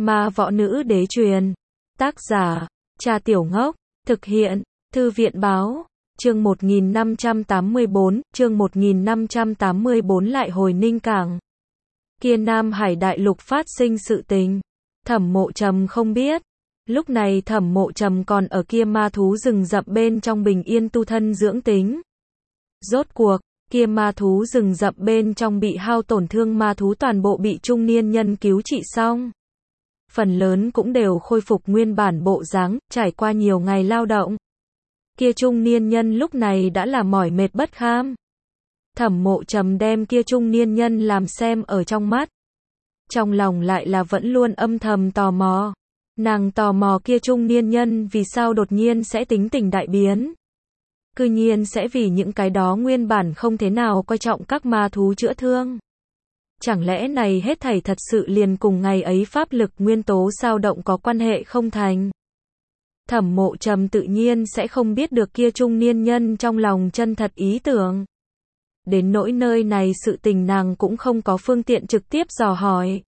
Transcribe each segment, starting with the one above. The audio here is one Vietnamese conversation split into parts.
Ma Võ Nữ Đế truyền. Tác giả, Cha Tiểu Ngốc. Thực hiện, Thư viện báo. Chương 1584, chương 1584 lại hồi Ninh Cảng. Kia Nam Hải đại lục phát sinh sự tình. Thẩm Mộ Trầm không biết. Lúc này Thẩm Mộ Trầm còn ở kia ma thú rừng rậm bên trong bình yên tu thân dưỡng tính. Rốt cuộc, kia ma thú rừng rậm bên trong bị hao tổn thương ma thú toàn bộ bị trung niên nhân cứu trị xong. Phần lớn cũng đều khôi phục nguyên bản bộ dáng, trải qua nhiều ngày lao động. Kia trung niên nhân lúc này đã là mỏi mệt bất kham. Thẩm Mộ Trầm đem kia trung niên nhân làm xem ở trong mắt. Trong lòng lại là vẫn luôn âm thầm tò mò. Nàng tò mò kia trung niên nhân vì sao đột nhiên sẽ tính tình đại biến. Cư nhiên sẽ vì những cái đó nguyên bản không thế nào coi trọng các ma thú chữa thương. Chẳng lẽ này hết thảy thật sự liền cùng ngày ấy pháp lực nguyên tố sao động có quan hệ không thành? Thẩm Mộ Trầm tự nhiên sẽ không biết được kia trung niên nhân trong lòng chân thật ý tưởng. Đến nỗi nơi này sự tình nàng cũng không có phương tiện trực tiếp dò hỏi.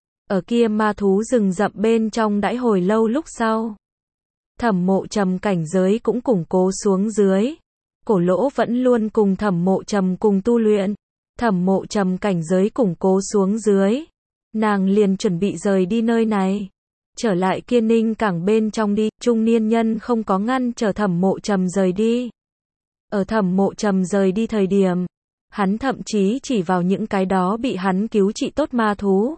Ở kia ma thú rừng rậm bên trong đãi hồi lâu lúc sau. Thẩm Mộ Trầm cảnh giới cũng củng cố xuống dưới. Cổ Lỗ vẫn luôn cùng Thẩm Mộ Trầm cùng tu luyện. Thẩm Mộ Trầm cảnh giới củng cố xuống dưới. Nàng liền chuẩn bị rời đi nơi này. Trở lại kia Ninh Cảng bên trong đi, trung niên nhân không có ngăn trở Thẩm Mộ Trầm rời đi. Ở Thẩm Mộ Trầm rời đi thời điểm, hắn thậm chí chỉ vào những cái đó bị hắn cứu trị tốt ma thú.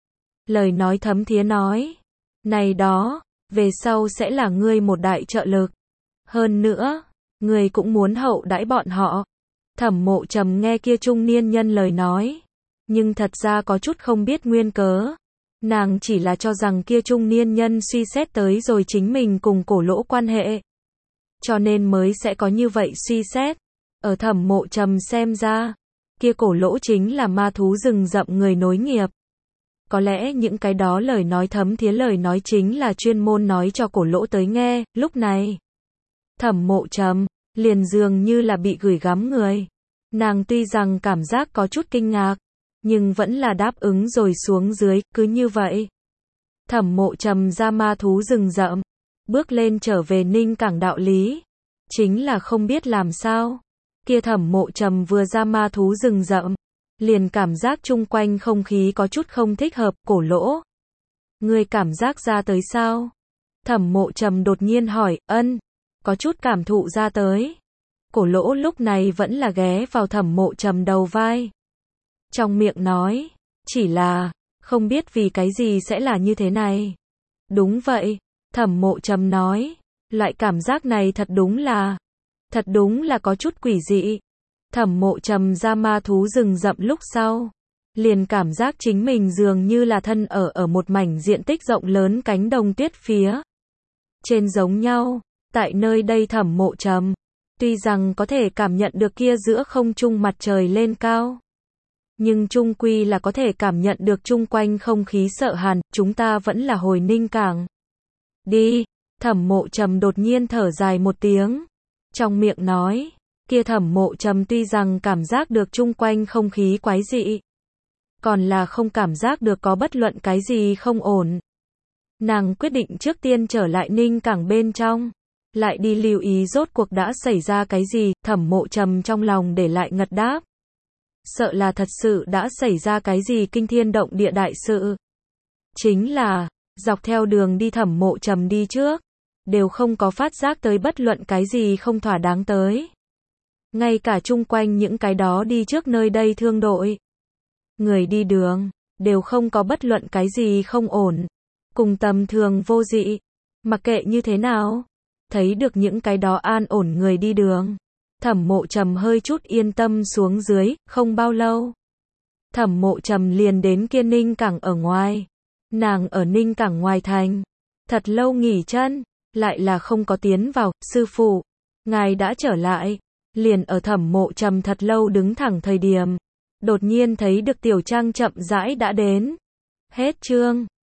Lời nói thấm thía nói, này đó, về sau sẽ là ngươi một đại trợ lực. Hơn nữa, ngươi cũng muốn hậu đãi bọn họ. Thẩm Mộ Trầm nghe kia trung niên nhân lời nói, nhưng thật ra có chút không biết nguyên cớ. Nàng chỉ là cho rằng kia trung niên nhân suy xét tới rồi chính mình cùng Cổ Lỗ quan hệ. Cho nên mới sẽ có như vậy suy xét. Ở Thẩm Mộ Trầm xem ra, kia Cổ Lỗ chính là ma thú rừng rậm người nối nghiệp. Có lẽ những cái đó lời nói thấm thía lời nói chính là chuyên môn nói cho Cổ Lỗ tới nghe, lúc này. Thẩm Mộ Trầm, liền dường như là bị gửi gắm người. Nàng tuy rằng cảm giác có chút kinh ngạc, nhưng vẫn là đáp ứng rồi xuống dưới, cứ như vậy. Thẩm Mộ Trầm ra ma thú rừng rậm, bước lên trở về Ninh Cảng đạo lý. Chính là không biết làm sao. Kia Thẩm Mộ Trầm vừa ra ma thú rừng rậm, liền cảm giác chung quanh không khí có chút không thích hợp. Cổ Lỗ, ngươi cảm giác ra tới sao? Thẩm Mộ Trầm đột nhiên hỏi. Ân, có chút cảm thụ ra tới. Cổ Lỗ lúc này vẫn là ghé vào Thẩm Mộ Trầm đầu vai. Trong miệng nói, chỉ là, không biết vì cái gì sẽ là như thế này. Đúng vậy, Thẩm Mộ Trầm nói, loại cảm giác này thật đúng là có chút quỷ dị. Thẩm Mộ Trầm ra ma thú rừng rậm lúc sau, liền cảm giác chính mình dường như là thân ở một mảnh diện tích rộng lớn cánh đồng tuyết phía trên giống nhau. Tại nơi đây Thẩm Mộ Trầm, tuy rằng có thể cảm nhận được kia giữa không trung mặt trời lên cao, nhưng chung quy là có thể cảm nhận được chung quanh không khí sợ hàn. Chúng ta vẫn là hồi Ninh Cảng đi. Thẩm Mộ Trầm đột nhiên thở dài một tiếng, trong miệng nói. Kia Thẩm Mộ Trầm tuy rằng cảm giác được chung quanh không khí quái dị, còn là không cảm giác được có bất luận cái gì không ổn. Nàng quyết định trước tiên trở lại Ninh Cảng bên trong, lại đi lưu ý rốt cuộc đã xảy ra cái gì. Thẩm Mộ Trầm trong lòng để lại ngật đáp. Sợ là thật sự đã xảy ra cái gì kinh thiên động địa đại sự. Chính là, dọc theo đường đi Thẩm Mộ Trầm đi trước, đều không có phát giác tới bất luận cái gì không thỏa đáng tới. Ngay cả chung quanh những cái đó đi trước nơi đây thương đội, người đi đường, đều không có bất luận cái gì không ổn. Cùng tầm thường vô dị. Mặc kệ như thế nào, thấy được những cái đó an ổn người đi đường, Thẩm Mộ Trầm hơi chút yên tâm xuống dưới. Không bao lâu, Thẩm Mộ Trầm liền đến kia Ninh Cảng ở ngoài. Nàng ở Ninh Cảng ngoài thành, thật lâu nghỉ chân, lại là không có tiến vào. Sư phụ, ngài đã trở lại. Liền ở Thẩm Mộ Trầm thật lâu đứng thẳng thời điểm, đột nhiên thấy được Tiểu Trang chậm rãi đã đến. Hết chương.